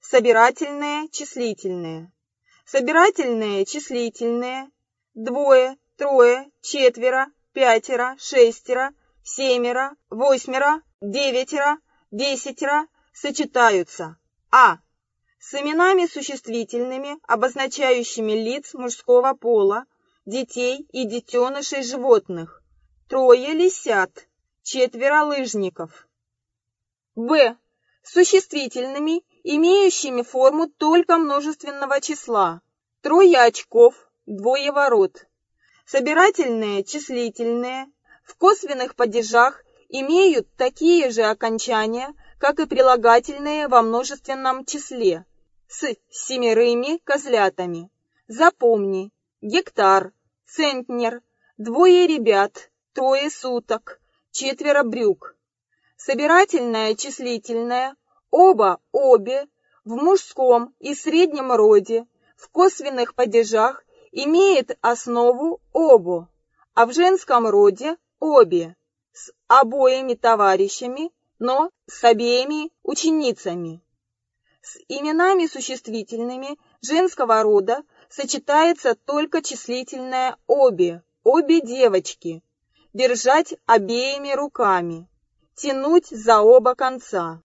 Собирательные, числительные. Собирательные, числительные. Двое, трое, четверо, пятеро, шестеро, семеро, восьмеро, девятеро, десятеро сочетаются а. С именами существительными, обозначающими лиц мужского пола, детей и детенышей животных. Трое лисят, четверо лыжников. б. Существительными, имеющими форму только множественного числа. Трое очков, двое ворот. Собирательные, числительные, в косвенных падежах имеют такие же окончания, как и прилагательные во множественном числе, с семерыми козлятами. Запомни: гектар, центнер, двое ребят, трое суток, четверо брюк. Собирательное, числительное, оба, обе, в мужском и среднем роде, в косвенных падежах имеет основу обо, а в женском роде обе, с обоими товарищами, но с обеими ученицами. С именами существительными женского рода сочетается только числительное обе, обе девочки, держать обеими руками, тянуть за оба конца.